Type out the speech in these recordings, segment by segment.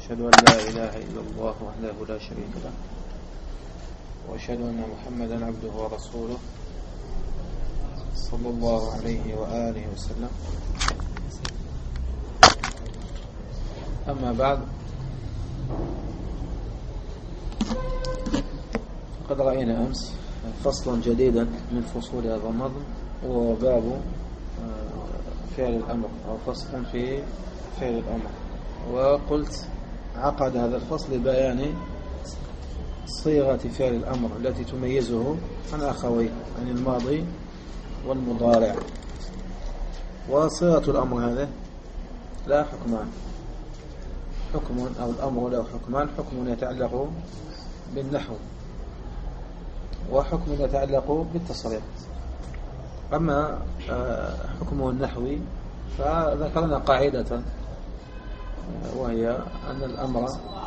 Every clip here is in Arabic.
أشهد أن لا إله إلا الله وحده لا شريك له وأشهد أن محمدا عبده ورسوله صلى الله عليه وآله وسلم. أما بعد، قد رأينا أمس فصلا جديدا من فصول هذا النظم، وباب فعل الأمر أو فصل في فعل الأمر. وقلت عقد هذا الفصل بيان صيغة فعل الأمر التي تميزه عن أخويه، عن الماضي والمضارع. وصيغة الأمر هذا لا حكمان، حكم أو الأمر له حكمان: حكم يتعلق بالنحو، وحكم يتعلق بالتصريف. أما حكمه النحوي فذكرنا قاعدة، وهي أن الأمر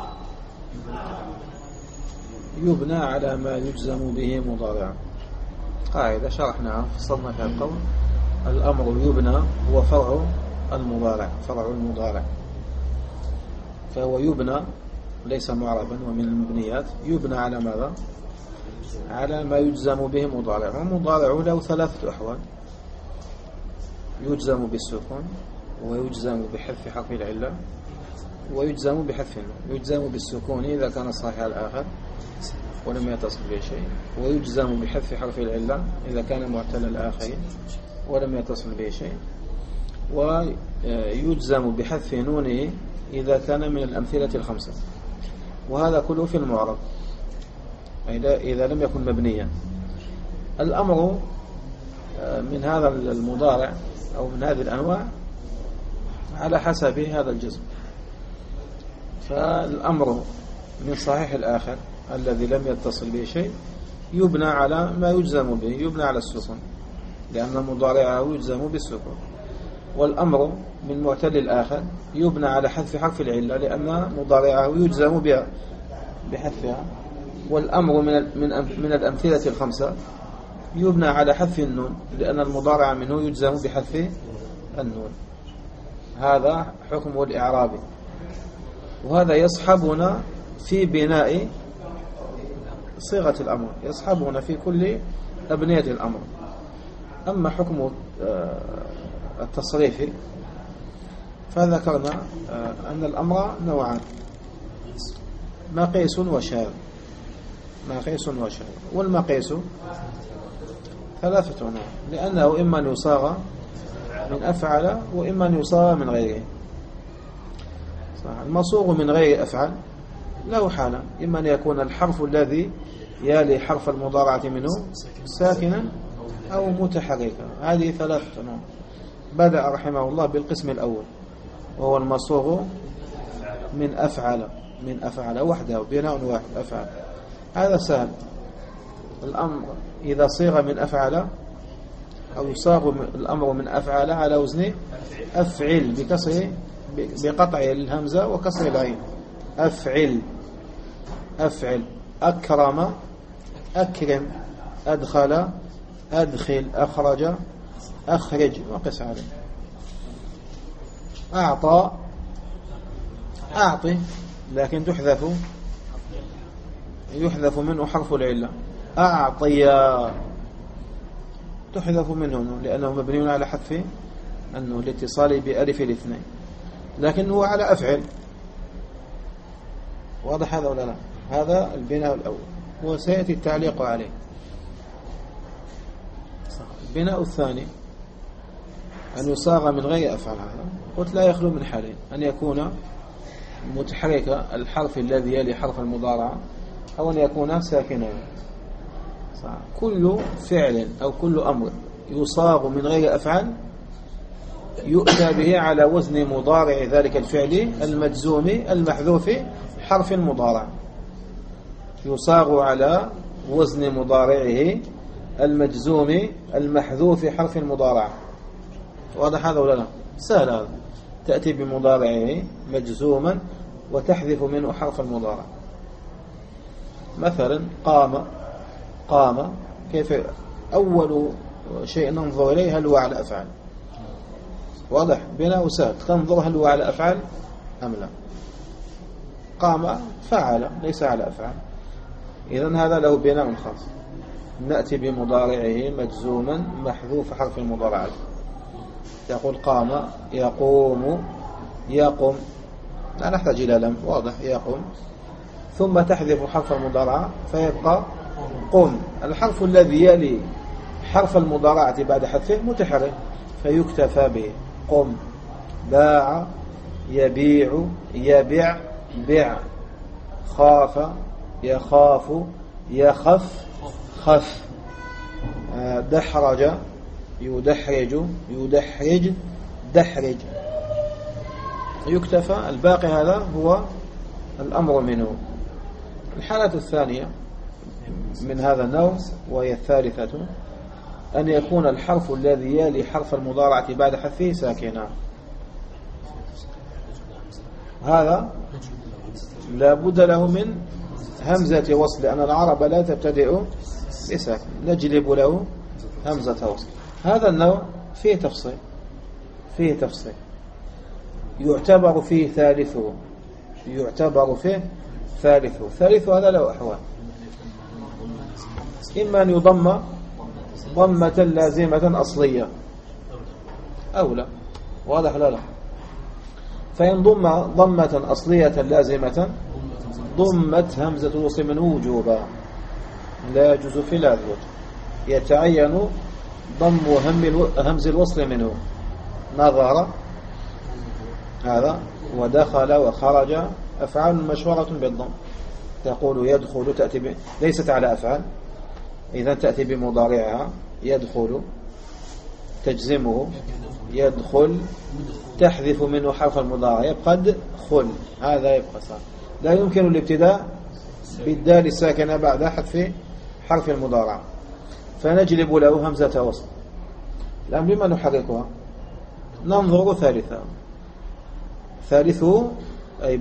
يبنى على ما يجزم به مضارعا. قاعدة شرحناها فصلنا فيها القول: الأمر يبنى هو فرع المضارع، فرع المضارع، فهو يبنى ليس معربا، ومن المبنيات يبنى على ماذا؟ على ما يجزم به مضارع. ومضارع له ثلاثة أحوال: يجزم بالسكون، ويجزم بحذف حرف العلة، ويجزم بحذف النون. يجزم بالسكون إذا كان صحيح الآخر ولم يتصل به شيء، ويجزم بحذف حرف العلة إذا كان معتل الآخر ولم يتصل به شيء، ويجزم بحذف نونه إذا كان من الأمثلة الخمسة. وهذا كله في المعرب إذا لم يكن مبنيا. الأمر من هذا المضارع أو من هذه الأنواع على حسب هذا الجزم. فالأمر من صحيح الآخر الذي لم يتصل به شيء يبنى على ما يجزم به، يبنى على السكون لأن مضارعه يجزم بالسكون. والأمر من معتل الآخر يبنى على حذف حرف العلة لأن مضارعه يجزم بحذفها. والأمر من الأمثلة الخمسة يبنى على حذف النون لأن المضارع منه يجزم بحذف النون. هذا حكمه الإعرابي، وهذا يصحبنا في بناء صيغة الأمر، يصحبنا في كل أبنية الأمر. أما حكم التصريف فذكرنا أن الأمر نوعان: مقيس وشاذ. مقيس وشاذ. والمقيس ثلاثة أنواع، لأنه إما أن يصاغ من أفعل، وإما أن يصاغ من غيره. المصوغ من غير أفعل له حالة: إما أن يكون الحرف الذي يلي حرف المضارعة منه ساكنا أو متحركا. هذه ثلاثة أنواع. بدأ رحمه الله بالقسم الأول، وهو المصوغ من أفعل، من أفعل وحده، بناء واحد أفعل. هذا سهل. الأمر إذا صيغ من أفعل أو يصاغ الأمر من أفعل على وزن أفعل بكسر، بقطع الهمزة وكسر العين. أفعل، أفعل. أكرم، أكرم. أدخل، أدخل. أخرج، أخرج. وقس عليه. أعطى، أعطي، لكن يحذف منه حرف العلة. أعطي تحذف منه لأنه مبني على حذف أنه الاتصال بألف الاثنين، لكن هو على أفعل. واضح هذا ولا لا؟ هذا البناء الأول، وسيأتي التعليق عليه. البناء الثاني أن يصاغ من غير أفعل. هذا قلت لا يخلو من حالين: أن يكون متحرك الحرف الذي يلي حرف المضارعة، أو أن يكون ساكنا. كل فعل أو كل أمر يصاغ من غير أفعل يؤتى به على وزن مضارع ذلك الفعل المجزوم المحذوف حرف المضارع. يصاغ على وزن مضارعه المجزوم المحذوف حرف المضارع. واضح هذا ولا لا؟ سهل هذا. تأتي بمضارعه مجزوما وتحذف منه حرف المضارع. مثلا قام، قام كيف؟ أول شيء ننظر إليه هل هو على أفعال. واضح؟ بناء سهل. تنظر هل هو على أفعال أم لا. قام فعل ليس على أفعال. إذن هذا له بناء خاص. نأتي بمضارعه مجزوما محذوف حرف المضارعة. تقول قام يقوم يقوم، لا نحتاج إلى لم، واضح يقوم، ثم تحذف حرف المضارعة فيبقى قم. الحرف الذي يلي حرف المضارعة بعد حذفه متحرك فيكتفى به. قم، باع يبيع يبع بع، خاف يخاف يخف خف، دحرج يدحرج يدحرج دحرج، يكتفى. الباقي هذا هو الأمر منه. الحالة الثانية من هذا النوع وهي الثالثة أن يكون الحرف الذي يلي حرف المضارعة بعد حذفه ساكنا. هذا لا بد له من همزة وصل، لأن العرب لا تبتدئ بساكن، نجلب له همزة وصل. هذا النوع فيه تفصيل يعتبر فيه ثالثه، ثالث هذا له أحوال. إما أن يضم ضمة لازمة أصلية أو لا، واضح لا. فإن ضم ضمة أصلية لازمة ضمت همزة الوصل منه وجوبا، لا يجوز في هذا الوجه. يتعين ضم همز الوصل منه. نظر هذا ودخل وخرج أفعال مشهورة بالضم. تقول يدخل تأتي ليست على أفعال، إذا تأتي بمضارعها. يدخل تجزمه يدخل، تحذف منه حرف المضارع يبقى دخل، هذا يبقى صح. لا يمكن الابتداء بالدال الساكنة بعد حذف حرف المضارع، فنجلب له همزة وصل. الآن بما نحركها ننظر ثالثه أي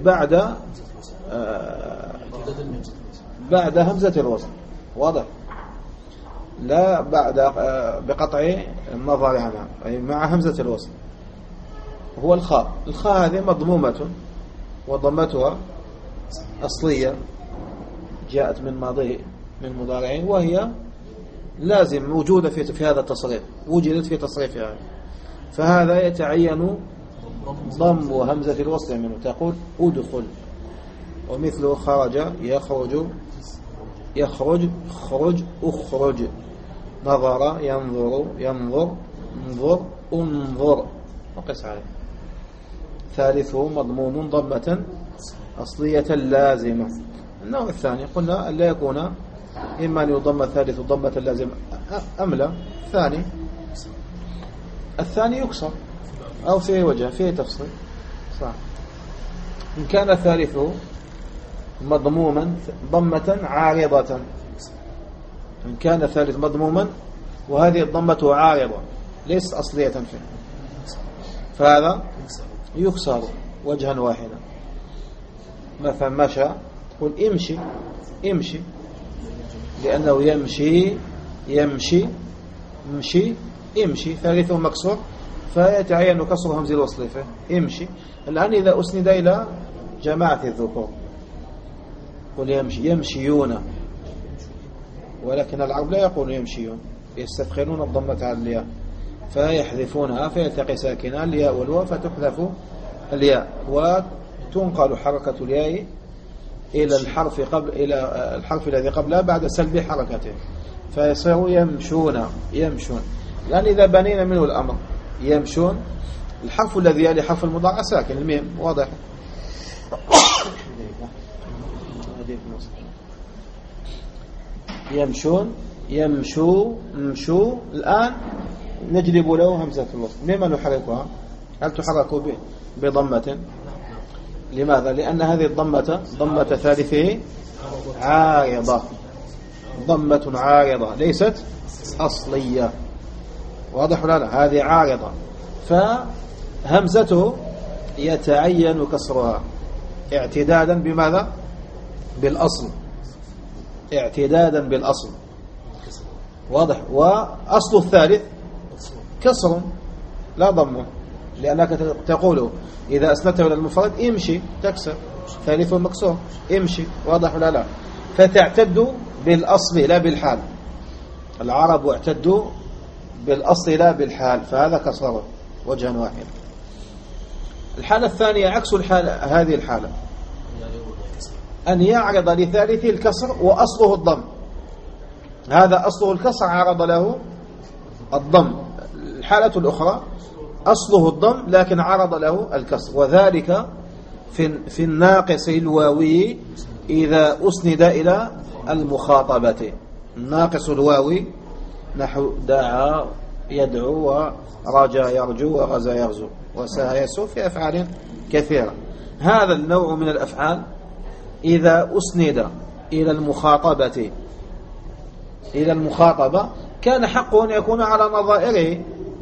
بعد همزة الوصل، واضح، لا بعد بقطع النظر عنها، أي مع همزة الوصل. هو الخاء هذه مضمومة وضمتها أصلية، جاءت من ماضي من مضارع، وهي لازم موجودة في هذا التصريف، وجدت في تصريفها، فهذا يتعين ضم همزة الوصل منه. تقول أدخل، ومثله خرج يخرج يخرج خرج أخرج، نظر ينظر ينظر انظر انظر، وقس عليه. ثالثه مضموم ضمة أصلية لازمة. النوع الثاني قلنا أن لا يكون إما أن يضم الثالث ضمة لازمة أم لا. الثاني يكسر أو فيه وجه فيه تفصيل، صح. إن كان ثالثه مضموما ضمة عارضة، إن كان الثالث مضموما وهذه الضمة عارضة ليس أصلية فيه، فهذا يكسر وجها واحدا. مثلا مشى تقول امشي امشي، لأنه يمشي يمشي امشي امشي، ثالثه مكسور فيتعين كسر همز الوصل فيه امشي. الآن إذا أسند إلى جماعة الذكور قل يمشي يمشيون، ولكن العرب لا يقول يمشيون، يستفخرون الضمة على الياء فيحذفونها فيلتقي ساكنان الياء والواو فتحذف الياء، وتنقل حركة الياء إلى الحرف الذي قبلها بعد سلب حركته، فيصير يمشون يمشون. الآن إذا بنينا منه الأمر يمشون، الحرف الذي يلي حرف المضارع ساكن، الميم، واضح. يمشون يمشوا مشوا. الآن نجلب له همزة الوصل. مما نحركها؟ هل تحرك بضمة؟ لماذا؟ لأن هذه الضمة ضمة ثالثه عارضة، ضمة عارضة ليست أصلية، واضح ولا لا؟ هذه عارضة، فهمزته يتعين كسرها اعتدادا بماذا؟ بالأصل، اعتدادا بالأصل، واضح. وأصل الثالث كسر لا ضمه، لأنك تقول إذا أسندته إلى المفرد امشي تكسر، ثالث مكسور امشي، واضح ولا لا؟ فتعتد بالأصل لا بالحال. العرب اعتدوا بالأصل لا بالحال، فهذا كسره وجها واحدا. الحالة الثانية عكس هذه الحالة، أن يعرض لثالث الكسر وأصله الضم. هذا أصله الكسر عرض له الضم. الحالة الأخرى أصله الضم لكن عرض له الكسر، وذلك في الناقص الواوي إذا أسند إلى المخاطبة. الناقص الواوي نحو دعا يدعو ورجا يرجو وغزا يغزو وسعى يسوء، في أفعال كثيرة. هذا النوع من الأفعال إذا أسند إلى المخاطبة كان حقه أن يكون على نظائره،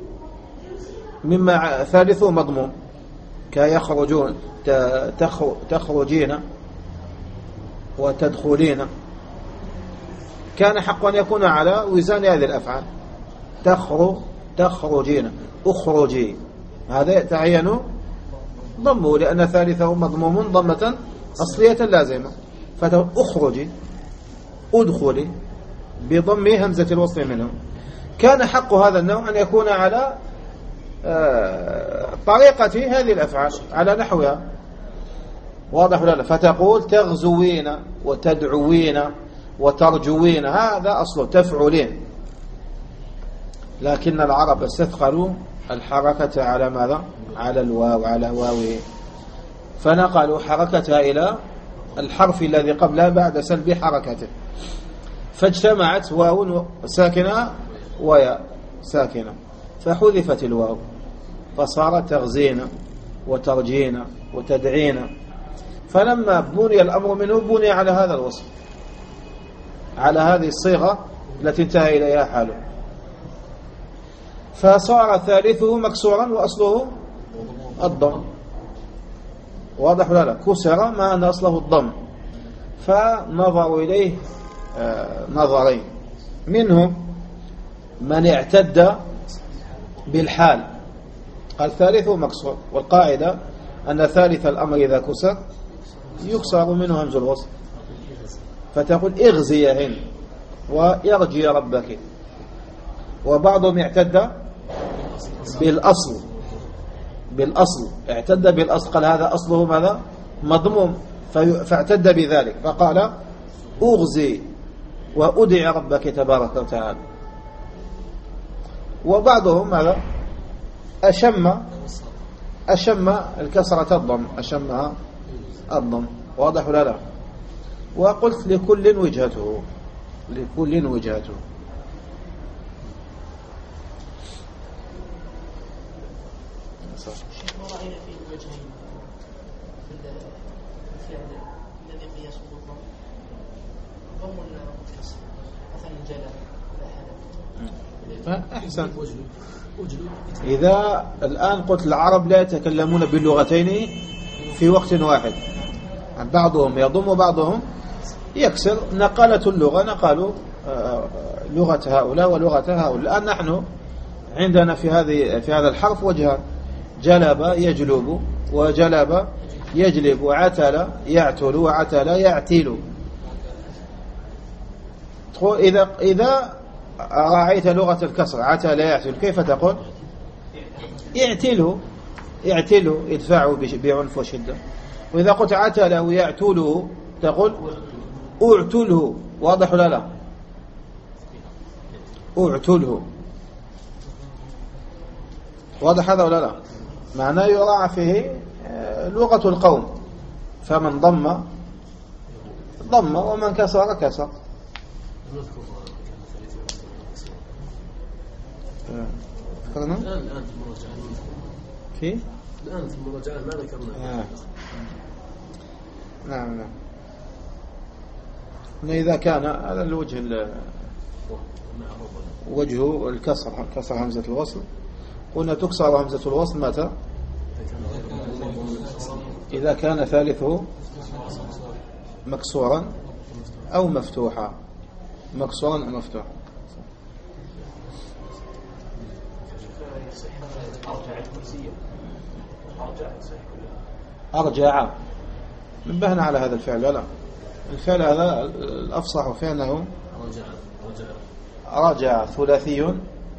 مما ثالثه مضموم كيخرجون تخرجين وتدخلين، كان حقه أن يكون على وزان هذه الأفعال. تخرجين أخرجي، هذا يتعين ضمه لأن ثالثه مضموم ضمة أصلية لازمة. أخرجي أدخلي بضم همزة الوصل منه. كان حق هذا النوع أن يكون على طريقة هذه الأفعال، على نحوها، واضح ولا لا؟ فتقول تغزوين وتدعوين وترجوين، هذا أصله تفعلين. لكن العرب استثقلوا الحركة على ماذا؟ على الواو، على واوه، فنقلوا حركتها إلى الحرف الذي قبلها بعد سلب حركته، فاجتمعت واو ساكنة وياء ساكنة، فحذفت الواو فصارت تغزين وترجين وتدعين. فلما بني الأمر منه بني على هذا الوصف، على هذه الصيغة التي انتهى إليها حاله، فصار ثالثه مكسورا وأصله الضم. واضح ولا لا؟ كسر ما أن أصله الضم. فنظروا إليه نظرين، منهم من اعتد بالحال قال ثالثه مكسور، والقاعدة أن ثالث الأمر إذا كسر يكسر منه همز الوصل، فتقول اغزيهن ويرجي ربك. وبعضهم اعتد بالأصل اعتد بالأصل، قال هذا أصله ماذا؟ مضموم، فاعتد بذلك فقال أغزي وأدعي ربك تبارك وتعالى. وبعضهم ماذا؟ أشم الكسرة الضم، أشمها الضم. واضح ولا لا؟ وقلت لكل وجهته، لكل وجهته. ورأينا في الوجهين في الفعل الذي قياسه الضم ضم الكسر مثلا الجلال. أحسن. إذا الآن قلت العرب لا يتكلمون باللغتين في وقت واحد، بعضهم يضم وبعضهم يكسر، نقلت اللغة، نقلوا لغة هؤلاء ولغة هؤلاء. الآن نحن عندنا في هذا الحرف وجهان، جلب يجلب وجلب يجلب، وعتل يعتل وعتل يعتل. إذا رأيت لغة الكسر عتل يعتل كيف تقول؟ يعتل ادفعه بعنف وشدة. وإذا قلت عتل ويعتله تقول اعتله. واضح ولا لا؟ اعتله. واضح هذا ولا لا؟ معناه يراعى فيه لغة القوم، فمن ضم ضم ومن كسر كسر. ذكرنا الآن في المراجعة في الآن في المراجعة ما ذكرنا. نعم. إذا كان على الوجه وجهه الكسر، كسر همزة الوصل، قلنا تكسر همزة الوصل متى؟ إذا كان ثالثه مكسورا أو مفتوحا، مكسورا أو مفتوحا. نبهنا على هذا الفعل. لا الفعل هذا الأفصح في أنه رجع ثلاثي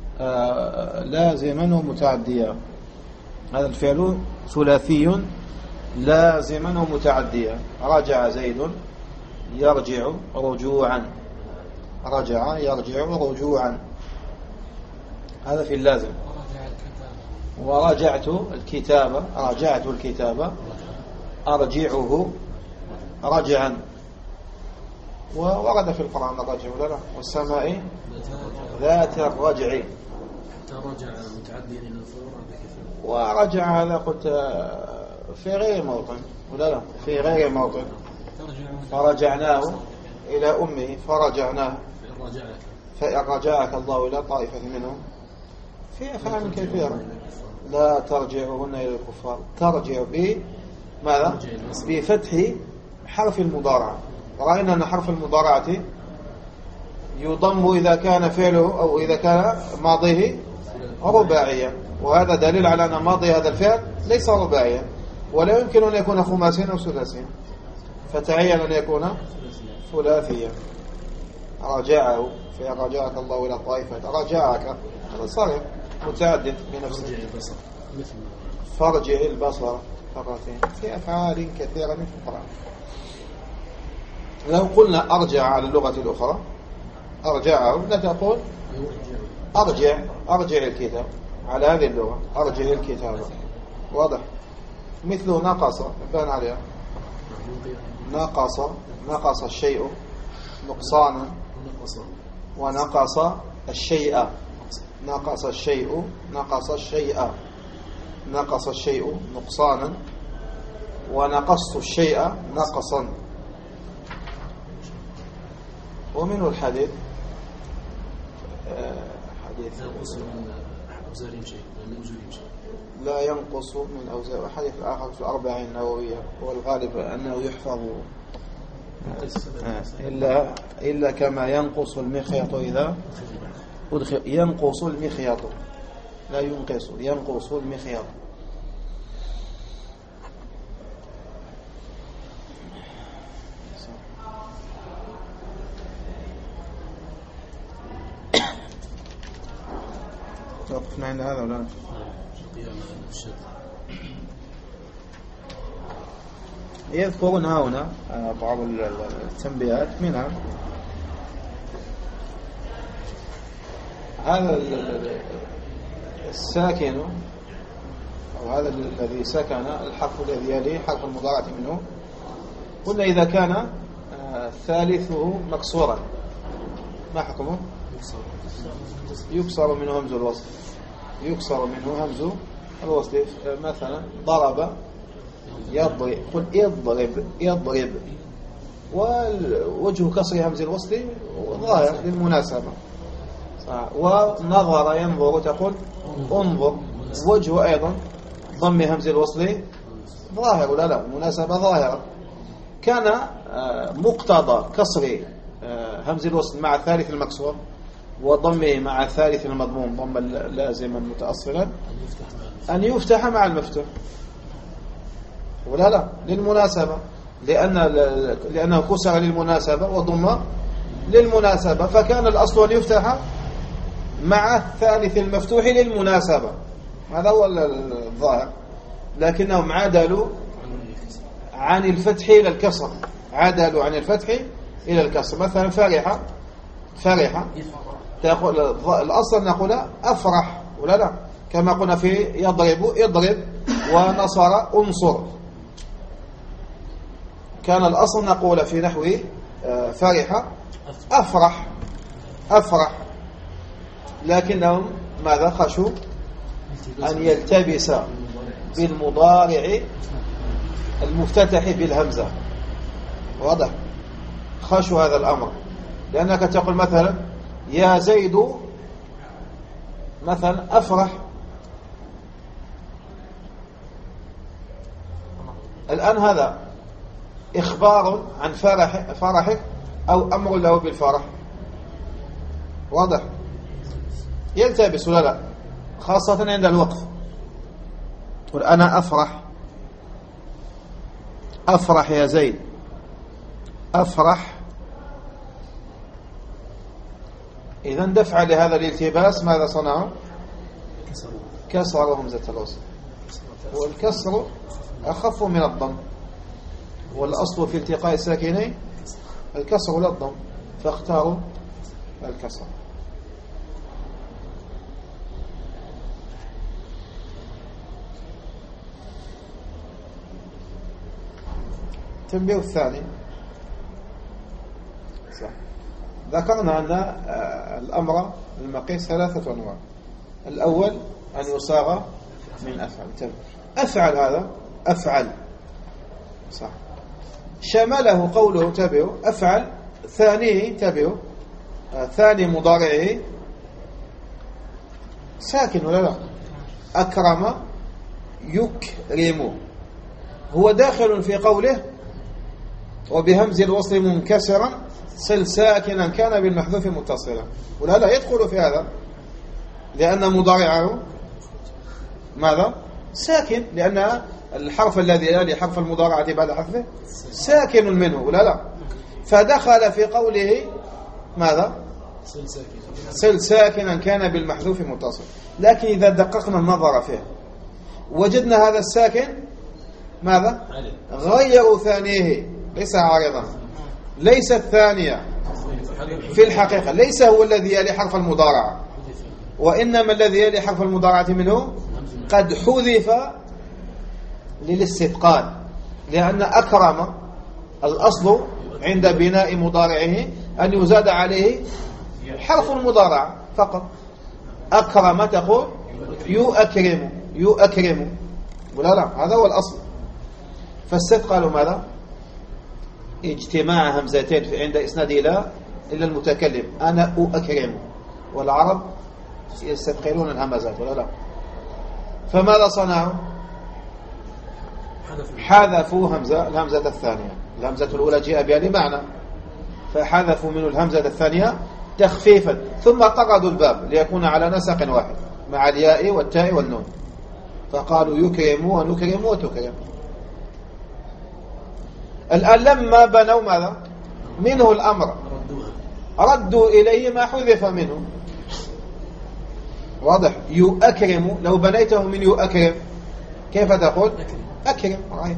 لازما ومتعديا. هذا الفعل ثلاثي لازما ومتعديا. رجع زيد يرجع رجوعا. رجع يرجع رجوعا، هذا في اللازم. ورجعت الكتابة، رجعت الكتابة أرجعه رجعا. وورد في القرآن الرجع ولا لا؟ والسماء ذات الرجع. رجع متعديا إلى الفور. ورجع هذا قلت في غير موطن ولا لا؟ في غير موطن. فرجعناه إلى أمه فرجعناه. فإن رجعك الله إلى طائفة منهم في أفعال كثيرة. لا ترجعهن إلى الكفار. ترجع بماذا؟ بفتح حرف المضارعة. رأينا أن حرف المضارعة يضم إذا كان فعله أو إذا كان ماضيه رباعيا، وهذا دليل على أن ماضي هذا الفعل ليس رباعيا، ولا يمكن أن يكون خماسيا أو سداسيا، فتعين أن يكون ثلاثيا. رجعه في رجعك الله إلى طائفة. رجعك هذا صحيح متعدد بنفسه. فرجع البصر مرتين. في أفعال كثيرة في القرآن. لو قلنا أرجع على اللغة الأخرى أرجعه، لا تقول أرجع الكتاب. على هذه اللغة أرجع الكتاب واضح. مثل نقص بان عليها. نقص الشيء نقصانا، ونقص الشيء نقص الشيء نقص الشيء نقصانا، ونقصت الشيء نقصا. ومنه الحديث حديث لا ينقص من أوزار. حديث آخر في 40 النووية، والغالب أنه يحفظ إلا كما ينقص المخيط إذا أدخل. ينقص المخيط لا ينقص، ينقص المخيط. توقفنا عند هذا ولا لا؟ يذكرون هنا بعض التنبيهات، منها هذا الساكن أو هذا الذي سكن الحرف الذي يليه حرف المضارعة منه. قلنا إذا كان ثالثه مكسورا ما حكمه؟ يكسر منه همز الوصل. يكسر منه همز الوصل. مثلا ضرب يضرب، قل يضرب ووجه كسر همز الوصل ظاهر للمناسبة. ونظر ينظر تقول انظر، وجه أيضا ضم همز الوصل ظاهر ولا لا؟ مناسبة ظاهرة. كان مقتضى كسر همز الوصل مع الثالث المكسور وضمه مع الثالث المضموم ضم لازما متأصلا أن يفتح مع المفتوح ولا لا؟ للمناسبة، لأنه كسر للمناسبة وضم للمناسبة، فكان الأصل أن يفتح مع الثالث المفتوح للمناسبة. هذا هو الظاهر. لكنهم عدلوا عن الفتح إلى الكسر. عدلوا عن الفتح إلى الكسر. مثلا فرح تقول الأصل نقول أفرح ولا لا؟ كما قلنا في يضرب ونصر أنصر. كان الأصل نقول في نحو فرح أفرح، لكنهم ماذا خشوا أن يلتبس بالمضارع المفتتح بالهمزة. واضح؟ خشوا هذا الأمر، لأنك تقول مثلا يا زيد مثلا أفرح. الآن هذا إخبار عن فرحك أو أمر له بالفرح. واضح؟ يلتبس ولا لا؟ خاصة عند الوقف. قل أنا أفرح أفرح يا زيد، أفرح. إذن دفع لهذا الالتباس ماذا صنعوا؟ كسروا همزة الوصل، والكسر أخف من الضم، والأصل في التقاء الساكنين الكسر لا الضم، فاختاروا الكسر. التنبيه الثاني، صح. ذكرنا أن الأمر المقيس 3 أنواع. الأول أن يصاغ من أفعل. أفعل هذا أفعل، صح، شمله قوله تبعه أفعل. ثانيه تبعه، ثاني مضارعه ساكن ولا لا؟ أكرم يكرم، هو داخل في قوله وبهمز الوصل منكسرا صل ساكنا كان بالمحذوف متصلا، ولا لا يدخل في هذا لأن مضارعه ماذا؟ ساكن، لأن الحرف الذي يلي حرف المضارعة بعد حذفه ساكن منه، ولا لا؟ فدخل في قوله ماذا؟ صل ساكنا كان بالمحذوف متصل. لكن إذا دققنا النظر فيه وجدنا هذا الساكن ماذا؟ غيروا ثانيه، ليس عارضا، ليس الثانية في الحقيقة، ليس هو الذي يلي حرف المضارعة، وإنما الذي يلي حرف المضارعة منه قد حذف للاستثقال، لأن أكرم الأصل عند بناء مضارعه أن يزاد عليه حرف المضارعة فقط. أكرم تقول يؤكرم، يؤكرم، ولا لا؟ هذا هو الأصل. فاستثقلوا ماذا؟ اجتماع همزتين عند إسناد إلى المتكلم، أنا أؤكرم، والعرب يستثقلون الهمزات ولا لا؟ فماذا صنعوا؟ حذفوا الهمزة الثانية. الهمزة الأولى جاء بها لمعنى، فحذفوا منه الهمزة الثانية تخفيفا، ثم طردوا الباب ليكون على نسق واحد مع الياء والتاء والنون، فقالوا يكرم ونكرم وتكرم. الآن لما بنوا ماذا؟ منه الأمر، ردوا إليه ما حذف منه. واضح؟ يؤكرم، لو بنيته من يؤكرم كيف تقول؟ أكرم.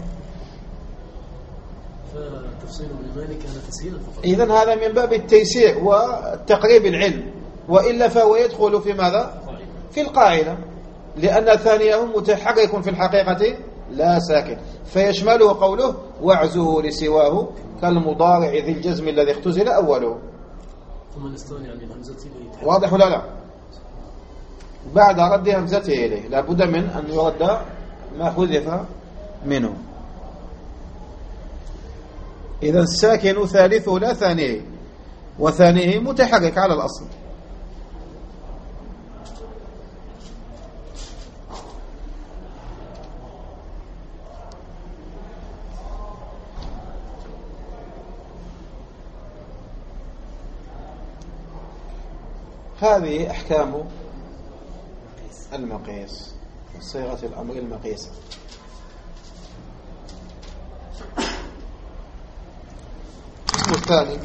فتفصيل لذلك كان تسهيلا فقط. إذن هذا من باب التيسير والتقريب العلم، وإلا فهو يدخل في ماذا؟ في القاعدة، لأن ثانيه متحرك في الحقيقة لا ساكن، فيشمله قوله واعزه لسواه كالمضارع ذي الجزم الذي اختزل أوله. ثم نستغني عن الهمزة. واضح ولا لا؟ بعد رد همزته إليه لابد من أن يرد ما حذف منه. إذا الساكن ثالثه لا ثانيه، وثانيه متحرك على الأصل. هذه أحكام المقيس، صيغة الأمر المقيسة. الاسم الثاني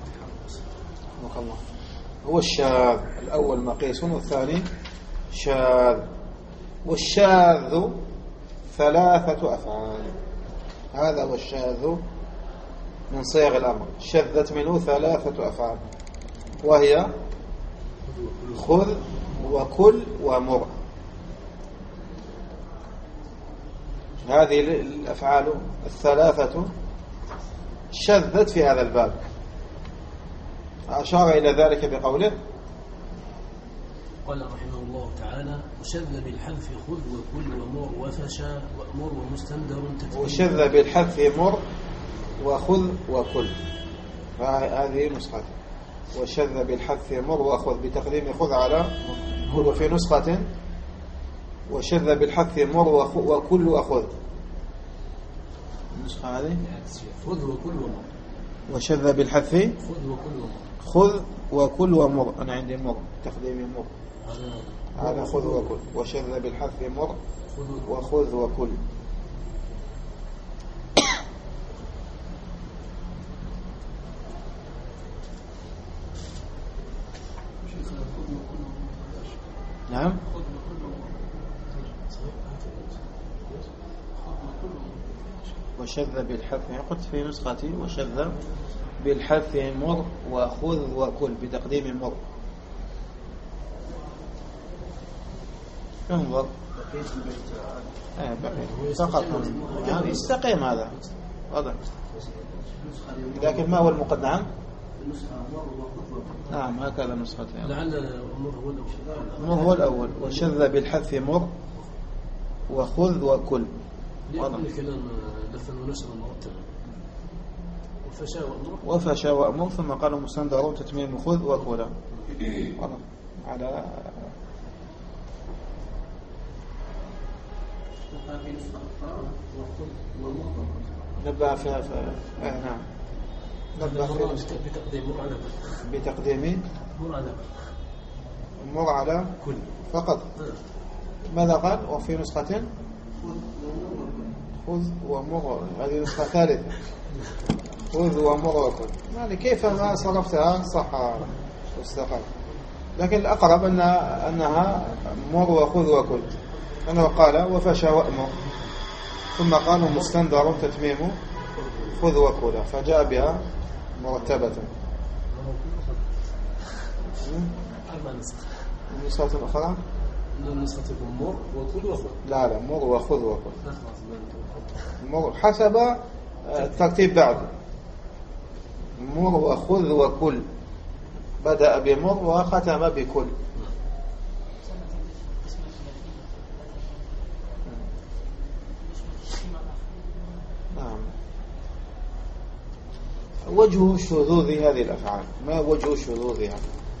هو الشاذ. الأول مقيس والثاني شاذ. والشاذ 3 أفعال. هذا هو الشاذ من صيغ الأمر، شذت منه 3 أفعال، وهي خذ وكل ومر. هذه الأفعال 3 شذت في هذا الباب. أشار إلى ذلك بقوله قال رحمه الله تعالى وشذ بالحذف خذ وكل ومر وفشى وأمر ومستندر تتبين. وشذ بالحذف مر وخذ وكل، هذه نسخة. وشذ بالحذف مر وخذ بتقديم خذ على كل، في نسخة وشذ بالحذف مر وكل وخذ. النسخة هذه خذ وكل ومر. وشذ بالحذف خذ وكل ومر. خذ وكل ومر. أنا عندي مر تقديم مر، هذا خذ وكل. وشذ بالحذف مر وخذ وكل. نعم. وشذ بالحذف، يعني قلت في نسختي وشذ بالحذف مر وخذ وكل بتقديم مر. انظر فقط يعني يستقيم هذا واضح. لكن ما هو المقدم؟ نعم هكذا نسختي. لعل مر هو الأول. وشذ بالحذف مر وخذ وكل. واضح الكلام دفن ونشر مرتب. وفشى وأمر ثم قالوا مستندر تتميم خذ وكل. واضح على نبه فيها نعم نبه بتقديم مر على كل فقط. ماذا قال؟ وفي نسخة خذ ومر، هذه نسخة ثالثة. خذ ومر وكل، يعني كيف ما صرفتها صح واستقام، لكن الأقرب أنها مر وخذ وكل، أنه قال وفشى وأمر ثم قالوا مستندر تتميم خذ وكل، فجاء بها مرتبة. النسخة الأخرى النسخة مر وكل وخذ. لا مر وخذ وكل. مر حسب الترتيب بعد. مر وخذ وكل، بدأ بمر وختم بكل. نعم. وجه شذوذ هذه الأفعال، ما وجه شذوذها؟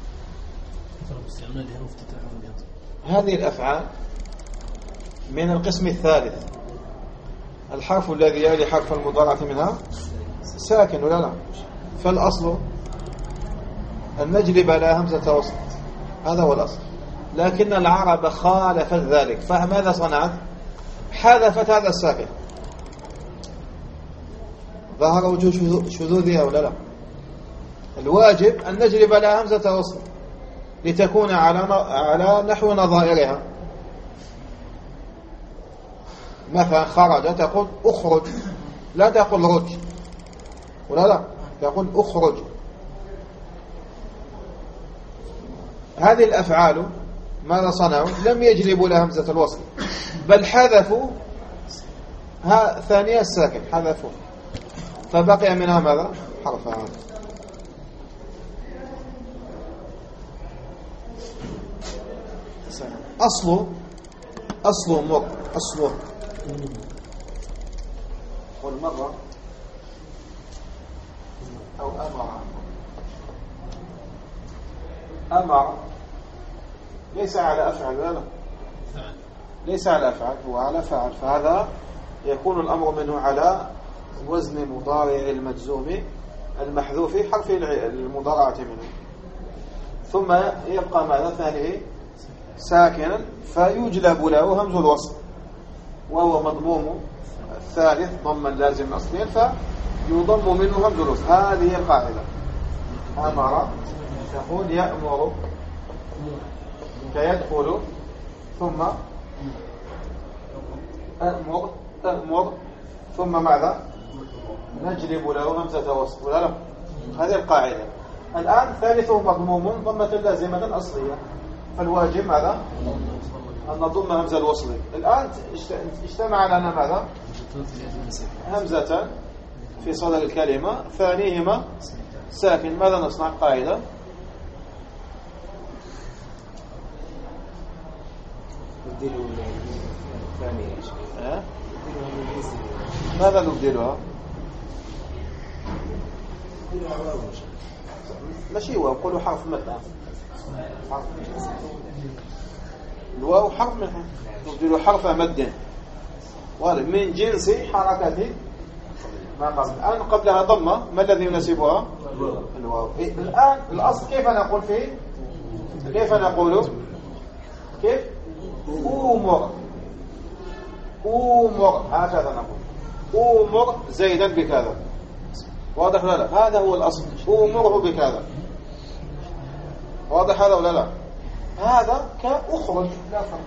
هذه الأفعال من القسم الثالث، الحرف الذي يلي حرف المضارعة منها ساكن ولا لا؟ فالأصل أن نجلب على همزة وسط، هذا هو الأصل، لكن العرب خالفت ذلك، فماذا صنعت؟ حذفت هذا الساكن. ظهر وجه شذوذها ولا لا؟ الواجب أن نجلب على همزة وسط لتكون على نحو نظائرها. مثلا خرج تقول أخرج، لا تقول رج ولا لا، تقول أخرج. هذه الأفعال ماذا صنعوا؟ لم يجلبوا لها همزة الوصل، بل حذفوا ثانية الساكن، حذفوا، فبقي منها ماذا؟ حرفان. أصل مر، أصله والمرة أو أمر ليس على أفعل، لا ليس على أفعل، هو على فعل، فهذا يكون الأمر منه على وزن مضارع المجزوم المحذوف حرف المضارعة منه، ثم يبقى ماذا ثانيه ساكنا فيجلب له همز الوصل، وهو مضموم الثالث ضما لازم أصليا فيضم منه همز الوصل. هذه القاعدة. أمر تقول يأمر كيدخل، ثم أمر ثم ماذا؟ نجلب له همزة وصل ولا لا؟ هذه القاعدة. الآن ثالثه مضموم ضمة لازمة أصلية، فالواجب ماذا؟ أن نضم همزة الوصل. الآن اجتمع لنا ماذا؟ همزة في صدر الكلمة، ثانيهما ساكن، ماذا نصنع؟ قاعدة ماذا نبدلها؟ ماشي واو، قولوا حرف مد. الواو حرف من نبدل حرف مد من جنس حركته ما قبل. الآن قبلها ضمة، ما الذي يناسبها؟ الواو. الآن الأصل كيف نقول فيه؟ كيف نقول؟ كيف؟ أمر، أمر، هكذا نقول أمر زيدا بكذا، واضح ولا لا؟ هذا هو الأصل، أمره بكذا، واضح هذا ولا لا؟ هذا كأخرج، لا فرق.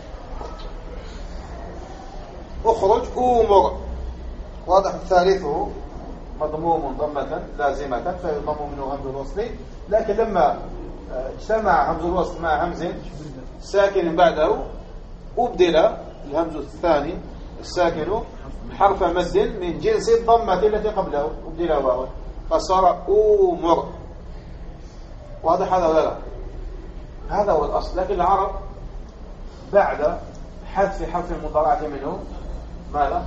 أخرج أمر، واضح. ثالثه مضموم ضمة لازمة فيضم منه همز الوصل، لكن لما اجتمع همز الوصل مع همز ساكن بعده أبدل الهمز الثاني الساكن حرف مد من جنس الضمة التي قبله، أبدل واو فصار أمر. واضح هذا ولا لا؟ هذا هو الأصل. لكن العرب بعد حذف حرف المضارعة منه ماذا؟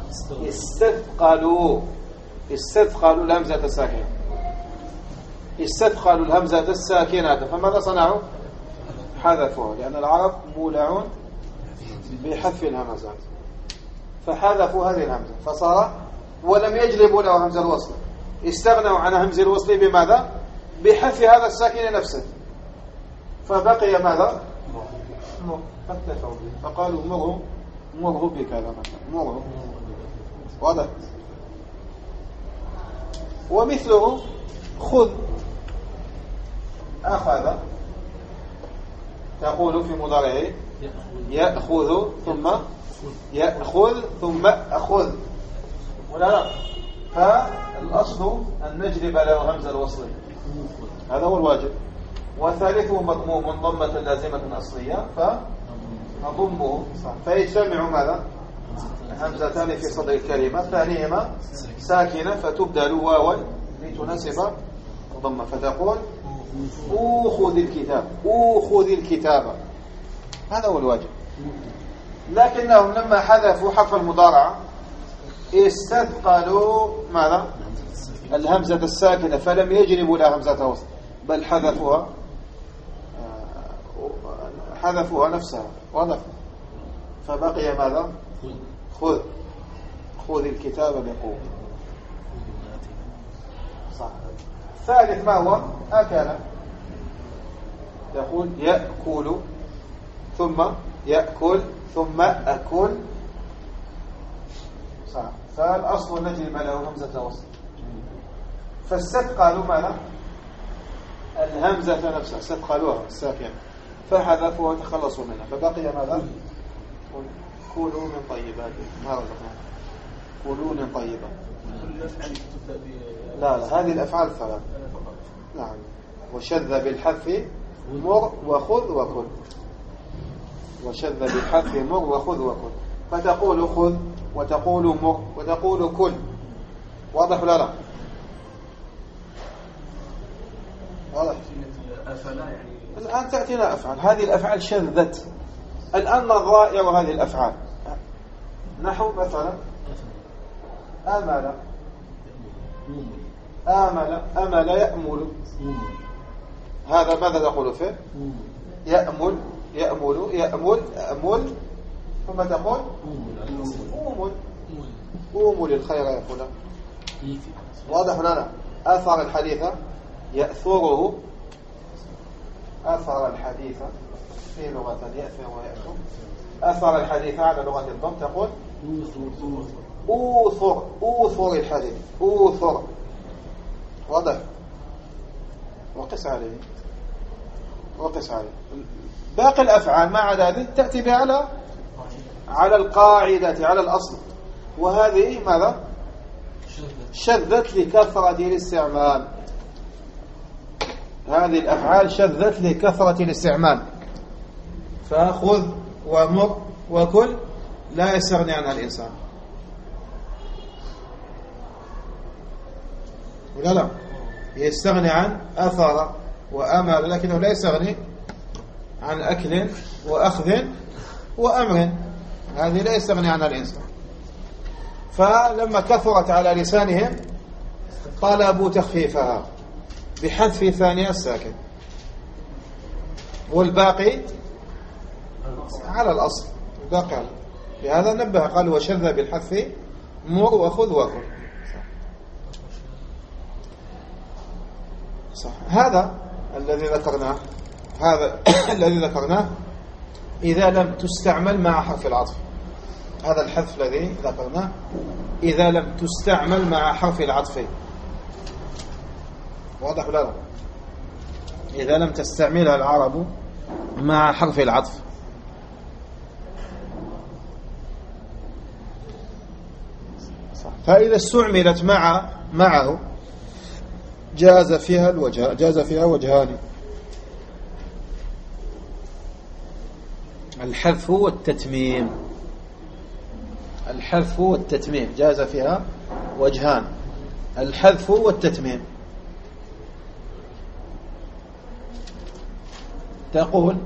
استثقلوا الهمزة الساكنة، استثقلوا الهمزة الساكنة. فماذا صنعوا؟ حذفوها، لأن العرب مولعون بحذف الهمزات، فحذفوا هذه الهمزة فصار، ولم يجلبوا له همز الوصل، استغنوا عن همز الوصل بماذا؟ بحذف هذا الساكن نفسه، فبقي ماذا؟ فاكتفوا به فقالوا مره بكذا مثلا، مره. واضح. ومثله خذ، أخذ، تقول في مضارعه يأخذ ثم يأخذ ثم أخذ، ولا لا؟ فالأصل أن نجلب له همز الوصل، هذا هو الواجب. وثالثه مضموم ضمة لازمة أصلية فنضمه، فيجتمع ماذا؟ همزتان في صدر الكلمة، ثانيهما ساكنة فتبدل واوا لتناسب ضمة، فتقول أخذ الكتاب، أخذ الكتاب، هذا هو الواجب. لكنهم لما حذفوا حرف المضارعة استثقلوا ماذا؟ الهمزة الساكنة، فلم يجلبوا لها همزة وصل، بل حذفوها نفسها. واضح. فبقي ماذا؟ خذ الكتاب بقوة. صح. الثالث ما هو؟ أكل، يقول يأكل ثم يأكل ثم أكل. صح. فالأصل نجلب له همزة وصل، فاستثقلوا ماذا؟ الهمزة نفسها، استثقلوها الساكنة فحذفوها وتخلصوا منها، فبقي ماذا؟ كلوا من طيبات ما رزقناكم، كلوا من طيبات. لا هذه الأفعال الثلاث. نعم. وشذ بالحذف مر وخذ وكل، وشذ بالحذف مر وخذ وكل، فتقول خذ وتقول مر وتقول كل. واضح ولا لا؟ واضح. الآن تأتينا أفعال، هذه الأفعال شذت. الآن نضائع هذه الأفعال، نحو مثلا أمل يأمل، هذا ماذا تقول فيه؟ يأمل ثم تقول أومل الخير يا فلان. واضح ولا لا؟ أثر الحديث يأثره، أثر الحديث في لغة يأثر ويأثر، أثر الحديث على لغة الضم تقول أوثر الحديث، أوثر. واضح. وقس عليه باقي الأفعال ما عدا ذلك تأتي بها على القاعدة، على الأصل، وهذه ماذا؟ شذت لكثرة الاستعمال. هذه الأفعال شذت لكثرة الاستعمال، فخذ ومر وكل لا يستغني عنها الإنسان، ولا لا؟ يستغني عن أثر وأمل، لكنه لا يستغني عن أكل وأخذ وأمر، هذه لا يستغني عنها الإنسان. فلما كثرت على لسانهم طلبوا تخفيفها بحذف ثانية الساكن، والباقي على الأصل، الباقي على. لهذا نبه قال وشذ بالحذف مر وخذ وكل. صح. هذا الذي ذكرناه إذا لم تستعمل مع حرف العطف، هذا الحذف الذي ذكرناه إذا لم تستعمل مع حرف العطف. واضح ولا لا؟ إذا لم تستعملها العرب مع حرف العطف. فإذا استعملت معه جاز فيها وجهان: الحذف والتتميم. الحذف والتتميم جاز فيها وجهان: الحذف والتتميم. تقول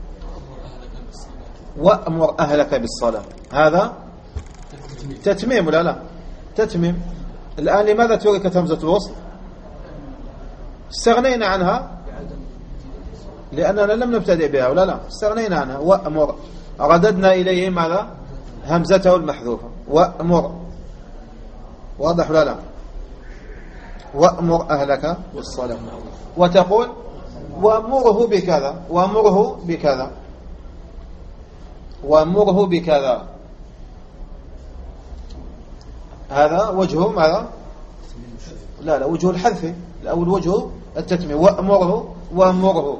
وأمر أهلك بالصلاة، هذا تتميم ولا لا؟ تتميم. الآن لماذا تركت همزة الوصل؟ استغنينا عنها لأننا لم نبتدئ بها ولا لا؟ استغنينا عنها. وأمر رددنا إليه ماذا؟ همزته المحذوفة. وأمر، واضح ولا لا؟ وأمر أهلك بالصلاة. وتقول وأمره بكذا، وأمره بكذا، وأمره بكذا. هذا وجهه ماذا؟ لا وجه الحذف، الأول وجه التتميم. وأمره، وأمره.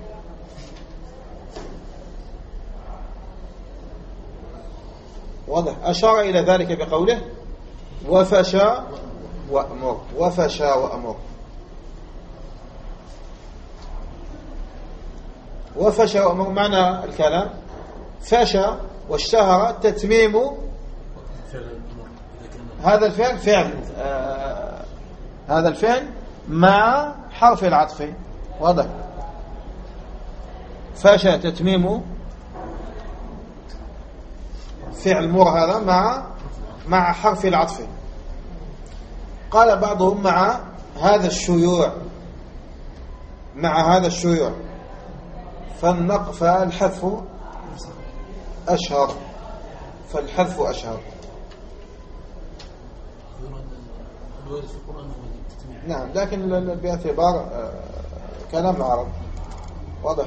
واضح. أشار إلى ذلك بقوله وفشى وأمر. وفشى وأمر. وفشى وأمر معنى الكلام فشى واشتهر تتميم هذا الفعل، هذا الفعل مع حرف العطف. واضح. فشى تتميم فعل مر هذا مع حرف العطف. قال بعضهم مع هذا الشيوع، مع هذا الشيوع. فالحذف أشهر، فالحذف أشهر. نعم، لكن باعتبار كلام العرب. واضح.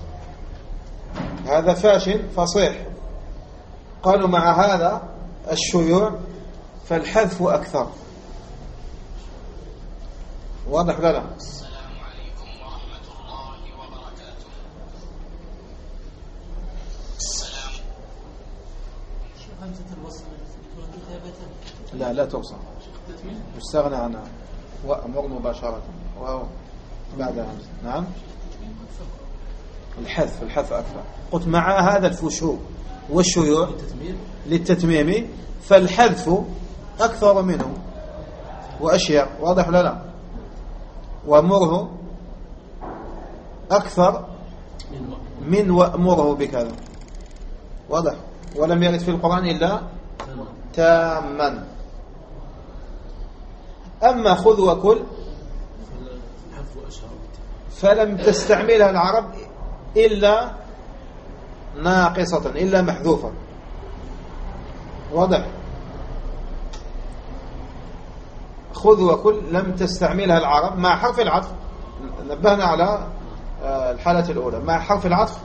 هذا فاشل فصيح. قالوا مع هذا الشيوع فالحذف أكثر. واضح ولا لا؟ السلام عليكم ورحمة الله وبركاته. السلام. شوف همزة الوصل كتابة لا ترسم، يستغنى عنها. وأمر مباشرة بعد همزة. نعم، الحذف أكثر. قلت مع هذا الفشو والشيوع للتتميم فالحذف أكثر منه وأشياء. واضح ولا لا؟ وأمره أكثر من وأمره بكذا. واضح. ولم يرد في القرآن إلا تاما. أما خذ وكل فلم تستعملها العرب إلا ناقصة، إلا محذوفة. واضح. خذ وكل لم تستعملها العرب مع حرف العطف. نبهنا على الحالة الأولى. مع حرف العطف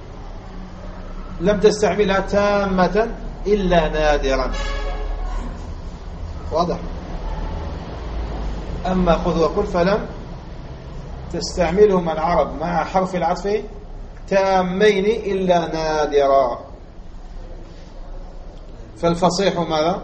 لم تستعملها تامة إلا نادرا. واضح. أما خذ وكل فلم تستعملهم العرب مع حرف العطف تامين إلا نادرا. فالفصيح ماذا؟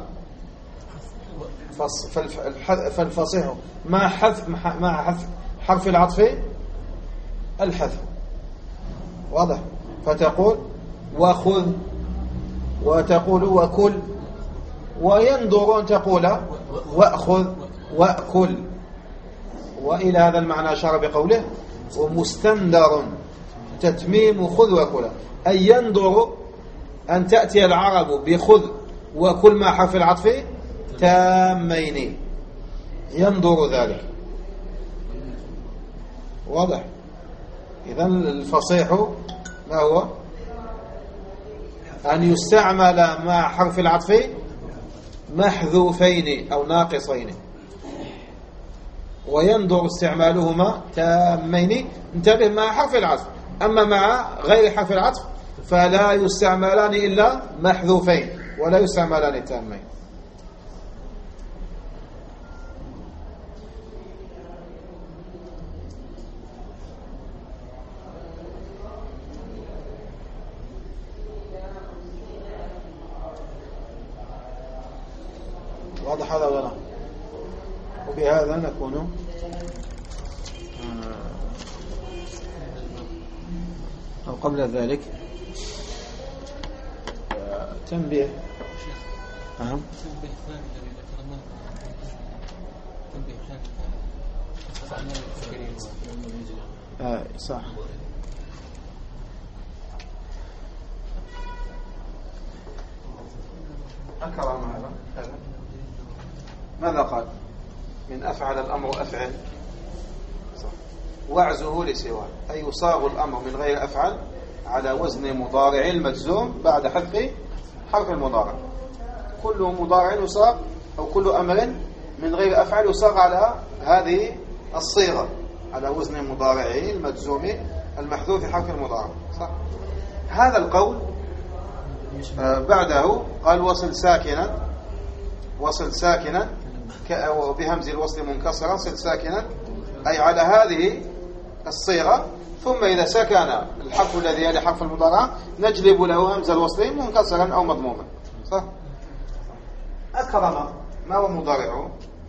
فالفصيح مع حذف حرف العطف الحذف. واضح. فتقول وخذ، وتقول وكل، وينظر أن تقول وأخذ وأكل. وإلى هذا المعنى أشار بقوله ومستندر تتميم خذ وكل، أي ينظر أن تأتي العرب بخذ وكل مع حرف العطف تامين، ينظر ذلك. واضح. إذن الفصيح ما هو؟ أن يستعمل مع حرف العطف محذوفين أو ناقصين، وينظر استعمالهما تامين. انتبه مع حرف العطف. أما مع غير حرف العطف فلا يستعملان إلا محذوفين ولا يستعملان تامين. واضح هذا ولا لا؟ وبهذا نكون أو قبل ذلك تنبيه أهم تنبيه ثاني الذي ذكرناه تنبيه ثاني صح. أكرم هذا ماذا قال؟ من أفعل الأمر أفعل وعزه لسواه، أي يصاغ الأمر من غير أفعل على وزن مضارع المجزوم بعد حذف حرف المضارع. كل مضارع يصاغ أو كل أمر من غير أفعل يصاغ على هذه الصيغة على وزن مضارع المجزوم المحذوف حرف المضارع. صح. هذا القول بعده قال وصل ساكنا بهمز الوصل منكسرا صل ساكنا، أي على هذه الصيغة، ثم إذا سكن الحرف الذي يلي حرف المضارع نجلب له همز الوصل منكسرا أو مضموما. صح. أكرم ما هو مضارعه؟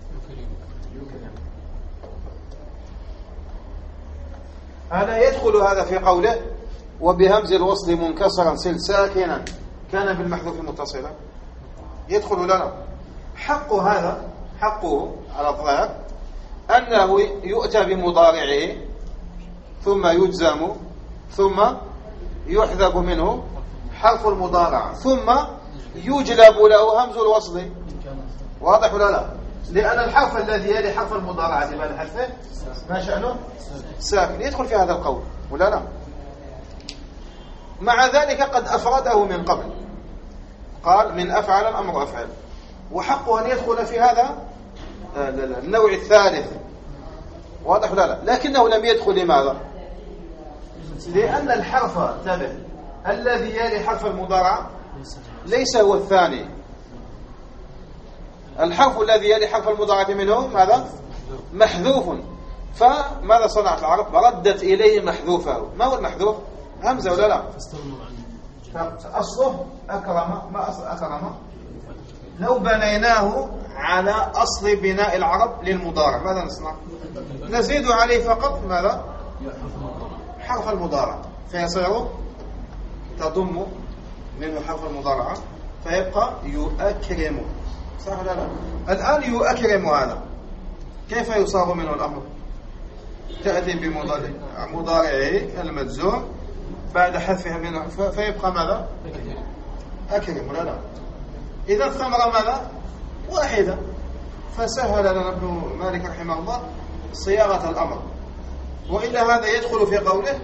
هذا يدخل هذا في قوله وبهمز الوصل منكسرا صل ساكنا كان بالمحذوف متصلا، يدخل لنا. حقه على الظاهر أنه يؤتى بمضارعه ثم يجزم ثم يحذف منه حرف المضارع ثم يجلب له همز الوصل. واضح ولا لا؟ لأن الحرف الذي يلي حرف المضارعة بعد حذفه ما شأنه؟ ساكن، يدخل في هذا القول ولا لا؟ مع ذلك قد أفرده من قبل، قال من أفعل الأمر أفعل، وحقه أن يدخل في هذا النوع الثالث. واضح ولا لا؟ لكنه لم يدخل. لماذا؟ لأن الحرف الذي يلي حرف المضارع ليس هو الثاني. الحرف الذي يلي حرف المضارع منه ماذا؟ محذوف. فماذا صنعت العرب؟ ردت إليه محذوفه. ما هو المحذوف؟ همزة ولا لا؟ أصله أكرم. ما أصل أكرم؟ لو بنيناه على أصل بناء العرب للمضارع ماذا نصنع؟ نزيد عليه فقط ماذا؟ حرف المضارع، فيصير تضم منه حرف المضارع فيبقى يؤكرم. صح ولا لا؟ الآن يؤكرم هذا كيف يصاب منه الأمر؟ تأتي بمضارعه المجزوم بعد حذفها منه فيبقى ماذا؟ أكرم ولا لا؟ إذا الثمرة ماذا؟ واحدة. فسهل لنا ابن مالك رحمه الله صياغة الأمر. وإلا هذا يدخل في قوله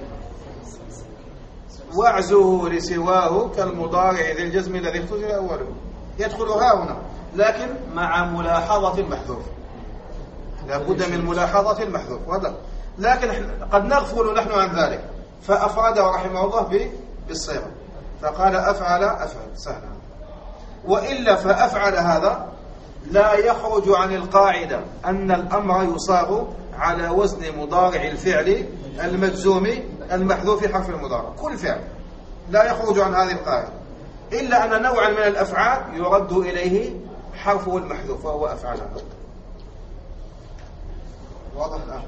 وعزه لسواه كالمضارع ذي الجزم الذي اختزل أوله، يدخل هنا لكن مع ملاحظة المحذوف. لابد من ملاحظة المحذوف ولا؟ لكن قد نغفل نحن عن ذلك، فأفرده رحمه الله بالصيغة فقال أفعل سهلا. وإلا فأفعل هذا لا يخرج عن القاعدة أن الأمر يصاغ على وزن مضارع الفعل المجزوم المحذوف حرف المضارع. كل فعل لا يخرج عن هذه القاعدة، إلا أن نوعا من الأفعال يرد إليه حرفه المحذوف وهو أفعل هذا. واضح الآن؟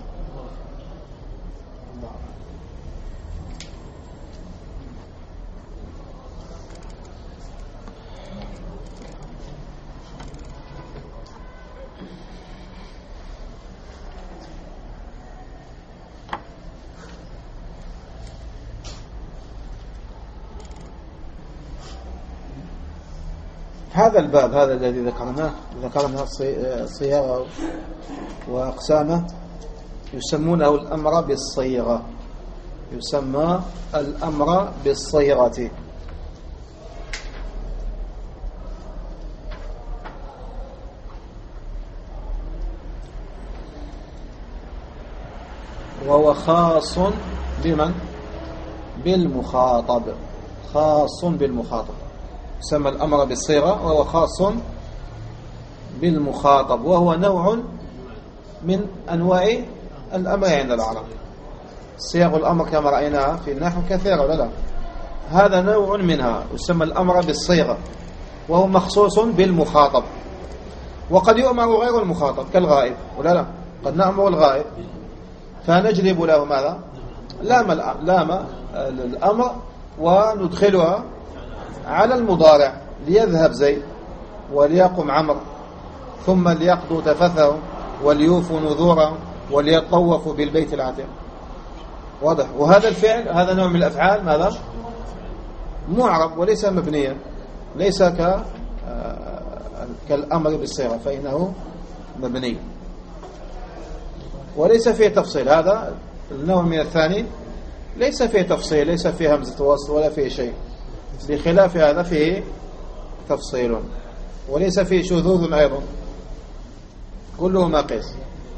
هذا الباب هذا الذي ذكرنا الصياغة وأقسامه يسمونه الأمر بالصيغة، يسمى الأمر بالصيغة. وهو خاص بمن؟ بالمخاطب، خاص بالمخاطب. يسمى الأمر بالصيغة وهو خاص بالمخاطب، وهو نوع من أنواع الأمر عند العرب. صيغ الأمر كما رأيناها في النحو كثيرة ولا لا؟ هذا نوع منها يسمى الأمر بالصيغة وهو مخصوص بالمخاطب. وقد يؤمر غير المخاطب كالغائب ولا لا؟ قد نأمر الغائب فنجلب له ماذا؟ لام الأمر وندخلها على المضارع ليذهب زيد وليقم عمرو ثم ليقضوا تفثهم وليوفوا نذورهم وليطوفوا بالبيت العتيق. واضح؟ وهذا الفعل هذا نوع من الأفعال ماذا؟ معرب وليس مبنيا، ليس كالأمر بالصيغة فإنه مبني وليس فيه تفصيل. هذا النوع من الثاني ليس فيه تفصيل، ليس فيه همزة وصل ولا فيه شيء، بخلاف هذا فيه تفصيل وليس فيه شذوذ أيضا، كله مقيس.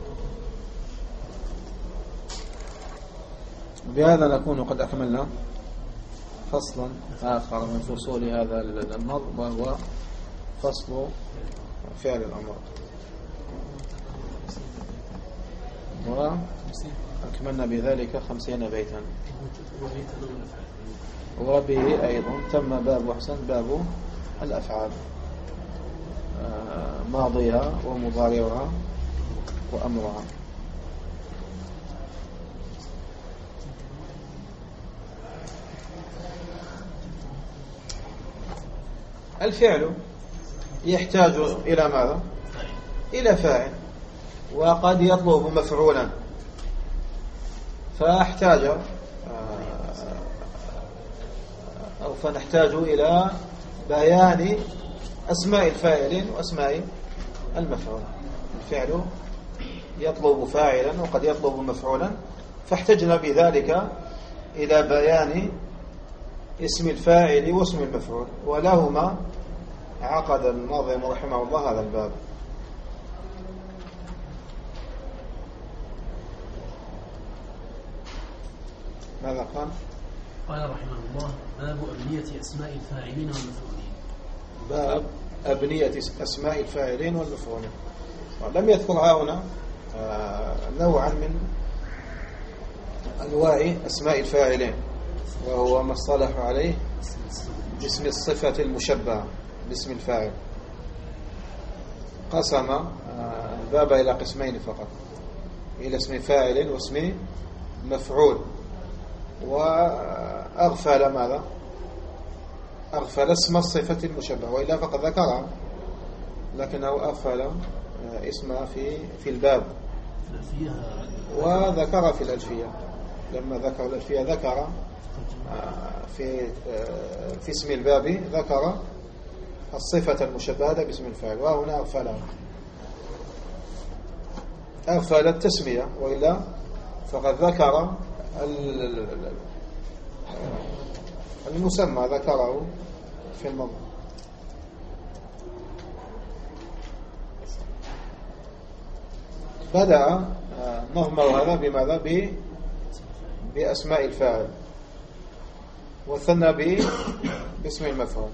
بهذا نكون قد أكملنا فصلا آخر من فصول هذا النظم وهو فصل فعل الأمر. وأكملنا بذلك 50 بيتا، وبه أيضا تم باب أحسن باب الأفعال، ماضيها ومضارعها وأمرها. الفعل يحتاج إلى ماذا؟ إلى فاعل، وقد يطلب مفعولا، فنحتاج إلى بيان أسماء الفاعلين وأسماء المفعول. الفعل يطلب فاعلا وقد يطلب مفعولا، فاحتجنا بذلك إلى بيان اسم الفاعل واسم المفعول، ولهما عقد الناظم رحمه الله هذا الباب. ماذا قال؟ قال رحمه الله: باب أبنية أسماء الفاعلين والمفعولين. باب أبنية أسماء الفاعلين والمفعولين. لم يذكر هنا نوعا من أنواع أسماء الفاعلين، وهو ما اصطلح عليه باسم الصفة المشبهة باسم الفاعل. قسم الباب إلى قسمين فقط، إلى اسم فاعل واسم مفعول، وأغفل ماذا؟ أغفل اسم الصفة المشبهة، وإلا فقد ذكرها لكنه أغفل اسمها في الباب، وذكر في الألفية. لما ذكر الألفية ذكر في اسم الباب ذكر الصفة المشبهة باسم الفاعل، وهنا أغفل التسمية، وإلا فقد ذكر المسمى ذكره في المضمون. بدأ نظمه هذا بماذا؟ بأسماء الفاعل، وثنى باسم المفعول.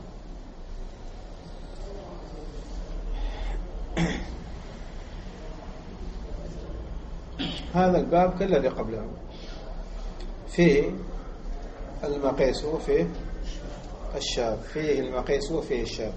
هذا الباب كالذي قبله، فيه المقيس وفيه الشاذ، فيه المقيس وفيه الشاذ.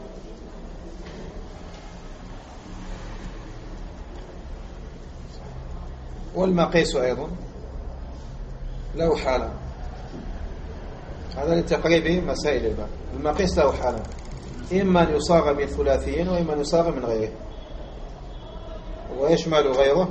والمقيس أيضا له حالة، هذا لتقريب مسائل الباب. المقيس له حالة، إما أن يصاغ من ثلاثيين وإما أن يصاغ من غيره، ويشمل غيره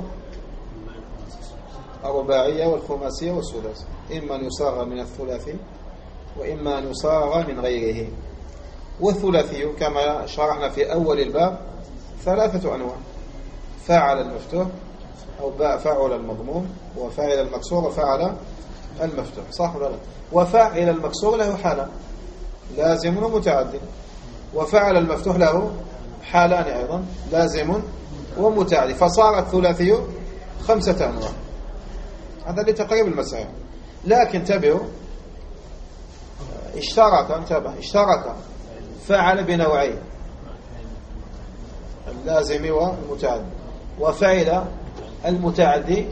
الرباعية والخماسية والسداسية. إما أن يصاغ من الثلاثي وإما أن يصاغ من غيره. والثلاثي كما شرحنا في أول الباب 3 أنواع: فاعل المفتوح أو فاعل المضموم، وفاعل المكسور، وفاعل المفتوح، صح ولا لا؟ وفاعل المكسور له حالة، لازم ومتعدي، وفاعل المفتوح له حالان أيضا، لازم ومتعدي، فصار الثلاثي 5 أنواع. هذا لتقريب المسائل. لكن تبعوا اشترك فعل بنوعين: اللازم والمتعدي. وفعل المتعدي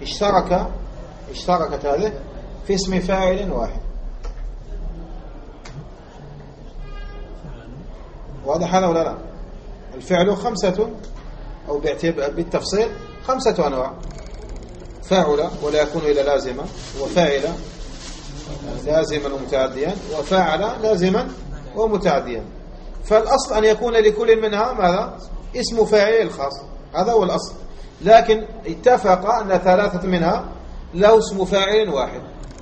اشتركت هذه في اسم فاعل واحد. واضح هذا ولا لا؟ الفعل 5 أو بالتفصيل 5 أنواع: فاعل ولا يكون إلا لازما، وفاعل لازما ومتعديا، وفاعل لازما ومتعديا. فالأصل أن يكون لكل منها ماذا؟ اسم فاعل الخاص، هذا هو الأصل. لكن اتفق أن 3 منها له اسم فاعل واحد،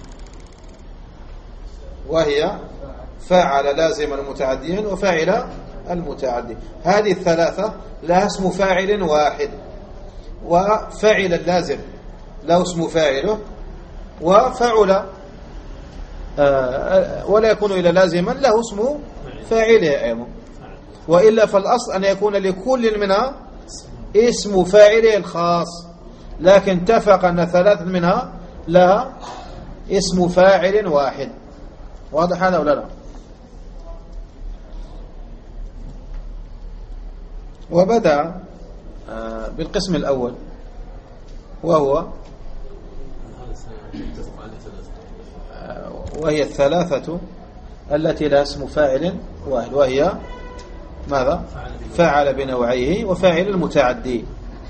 وهي فاعل لازما ومتعديا وفاعل المتعدي. هذه 3 لها اسم فاعل واحد، وفاعل اللازم له اسم فاعله، وفعل ولا يكون إلا لازما له اسم فاعله أيضا. وإلا فالأصل أن يكون لكل منها اسم فاعله الخاص، لكن اتفق أن 3 منها لها اسم فاعل واحد. واضح هذا ولا لا؟ وبدأ بالقسم الأول، وهي 3 التي لها اسم فاعل واحد، وهي ماذا؟ فاعل بنوعيه وفاعل المتعدي.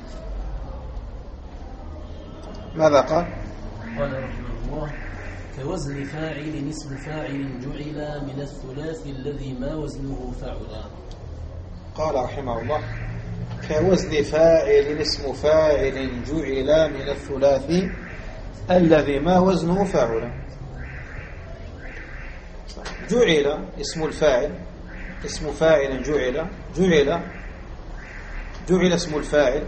ماذا قال؟ قال رحمه الله: كوزن فاعل اسم فاعل جعل من الثلاث الذي ما وزنه فاعلا. قال رحمه الله: كوزن فاعل اسم فاعل جعل من الثلاث الذي ما وزنه فاعلا. جعل اسم الفاعل، اسم فاعل جعل اسم الفاعل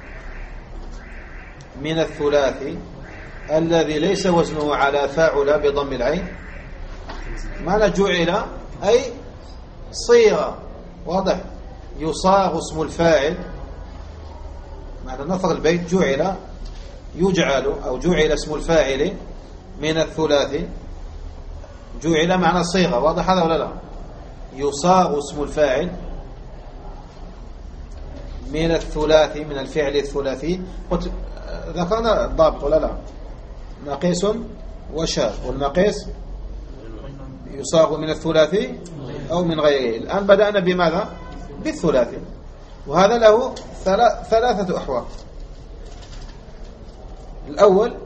من الثلاثي الذي ليس وزنه على فاعل بضم العين. معنى جعل أي صيغة، واضح؟ يصاغ اسم الفاعل، معنى نصر البيت جعل يجعل أو جعل اسم الفاعل من الثلاثي. جعل معنى صيغة، واضح هذا ولا لا؟ يصاغ اسم الفاعل من الثلاثي، من الفعل الثلاثي. ذكرنا الضابط ولا لا؟ ناقص وشاذ، والناقص يصاغ من الثلاثي أو من غيره. الآن بدأنا بماذا؟ بالثلاثي، وهذا له 3 أحوال. الأول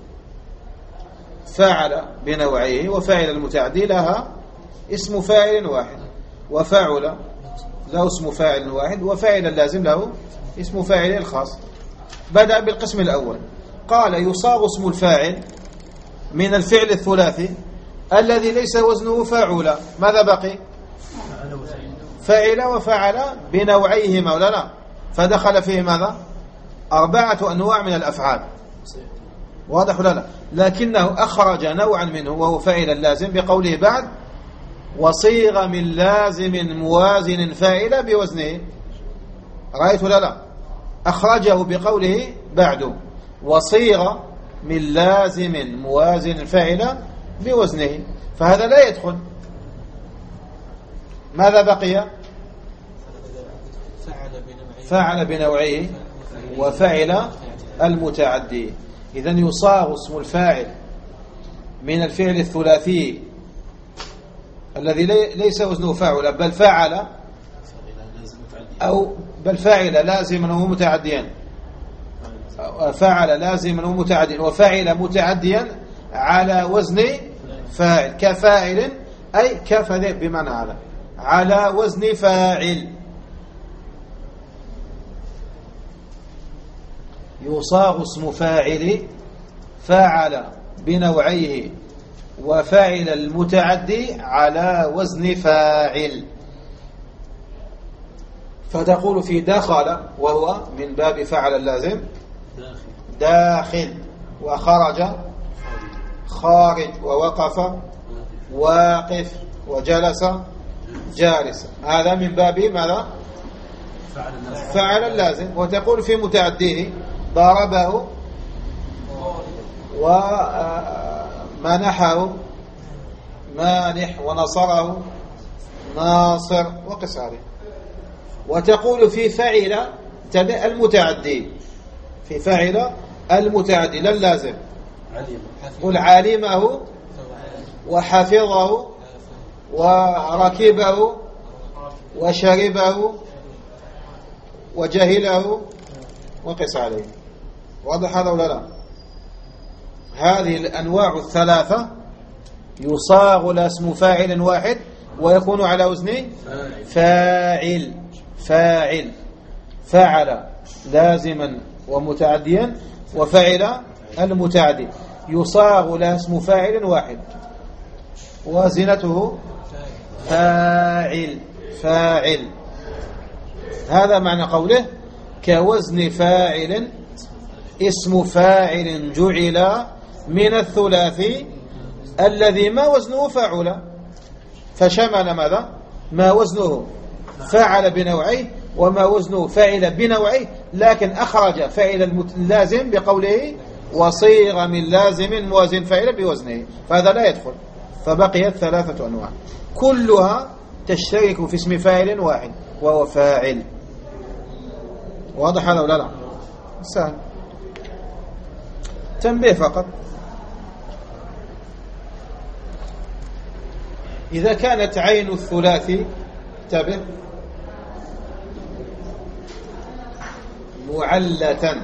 فاعل بنوعيه وفاعل المتعدي لها اسم فاعل واحد، وفاعل له اسم فاعل واحد، وفاعل اللازم له اسم فاعل الخاص. بدأ بالقسم الأول، قال: يصاغ اسم الفاعل من الفعل الثلاثي الذي ليس وزنه فاعل. ماذا بقي؟ فاعل وفاعل بنوعيهما ولا لا؟ فدخل فيه ماذا؟ 4 أنواع من الأفعال، واضح ولا لا؟ لكنه أخرج نوعا منه وهو فاعل اللازم بقوله بعد: وصيغ من لازم موازن فاعل بوزنه. رأيت ولا لا؟ أخرجه بقوله بعد: وصيغ من لازم موازن فاعل بوزنه، فهذا لا يدخل. ماذا بقي؟ فاعل بنوعيه وفعل المتعدي. إذن يصاغ اسم الفاعل من الفعل الثلاثي الذي ليس وزنه فاعل بل فاعل أو بل فاعل لازما ومتعديا، فاعل لازما ومتعديا وفاعل متعديا على وزن فاعل، كفاعل أي كفذ بمعنى على وزن فاعل. يصاغ اسم فاعل فاعل بنوعيه وفاعل المتعدي على وزن فاعل. فتقول في دخل، وهو من باب فعل اللازم، داخل، وخرج خارج، ووقف واقف، وجلس جالس. هذا من باب ماذا؟ فعل اللازم. وتقول في متعديه: ضربه ومنحه مانح، ونصره ناصر، وقس عليه. وتقول في فعل المتعدي، في فعل المتعدي لا اللازم، قل علمه وحفظه وركبه وشربه وجهله وقس عليه. واضح هذا ولا لا؟ هذه الأنواع الثلاثة يصاغ لها اسم فاعل واحد ويكون على وزن فاعل. فاعل فعل لازما ومتعديا، وفعل المتعدي يصاغ لها اسم فاعل واحد وزنته فاعل. فاعل هذا معنى قوله كوزن فاعل اسم فاعل جعل من الثلاثي الذي ما وزنه فاعل. فشمل ماذا؟ ما وزنه فاعل بنوعيه وما وزنه فاعل بنوعيه، لكن أخرج فاعل اللازم بقوله وصيغ من لازم موازن فاعل بوزنه، فهذا لا يدخل. فبقيت ثلاثة أنواع كلها تشترك في اسم فاعل واحد وهو فاعل. واضح هذا ولا لا؟ سهل. تنبيه فقط، إذا كانت عين الثلاثي انتبه معلة،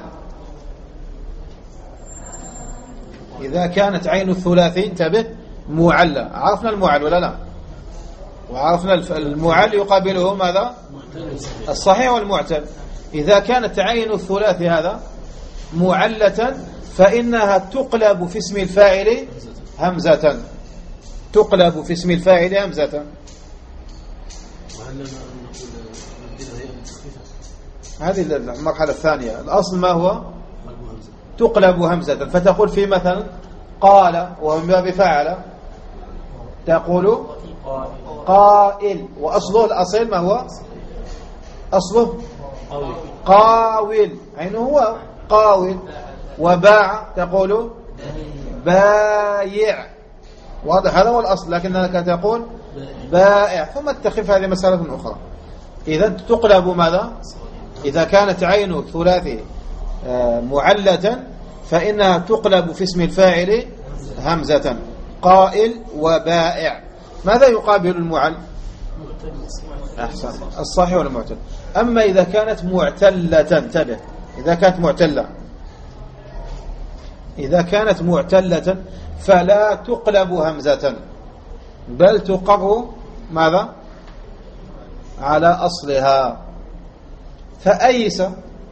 إذا كانت عين الثلاثي انتبه معلة. عرفنا المعل ولا لا؟ وعرفنا المعل يقابله ماذا؟ الصحيح والمعتل. إذا كانت عين الثلاثي هذا معلة فإنها تقلب في اسم الفاعل همزة. تقلب في اسم الفاعل همزة. هذه المرحلة الثانية. الأصل ما هو؟ تقلب همزة، فتقول في مثلا قال ومن باب فعل تقول قائل، وأصله الأصيل ما هو؟ أصله قاول، عينه هو قاول. وباع تقول بايع. واضح هذا هو الأصل، لكنك تقول بائع. ثم تخف هذه مسألة أخرى. إذا تقلب ماذا؟ إذا كانت عين ثلاثي معلة فإنها تقلب في اسم الفاعل همزة. قائل وبائع. ماذا يقابل المعل؟ أحسن، الصحيح والمعتل. أما إذا كانت معتلة انتبه، إذا كانت معتلة، إذا كانت معتلة فلا تقلب همزة بل تقر ماذا؟ على أصلها. فأيس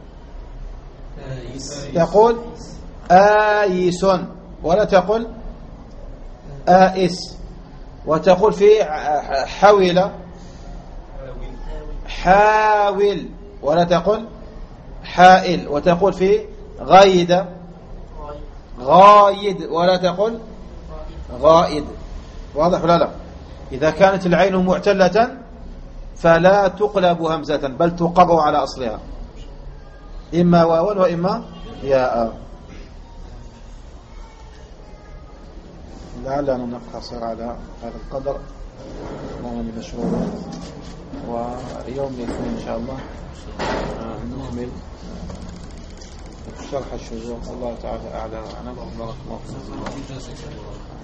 تقول آيس ولا تقول آئس. وتقول في حاول حاول ولا تقول حائل. وتقول في غايد غايد ولا تقول غائد. واضح ولا لا؟ إذا كانت العين معتلة فلا تقلب همزة بل تقر على أصلها، إما واوا وإما ياء. لعلنا نقتصر على هذا القدر من مشروع، ويوم الاثنين إن شاء الله نكمل شرح الشذوذ. الله تعالى أعلى وأعلم. بارك الله فيكم.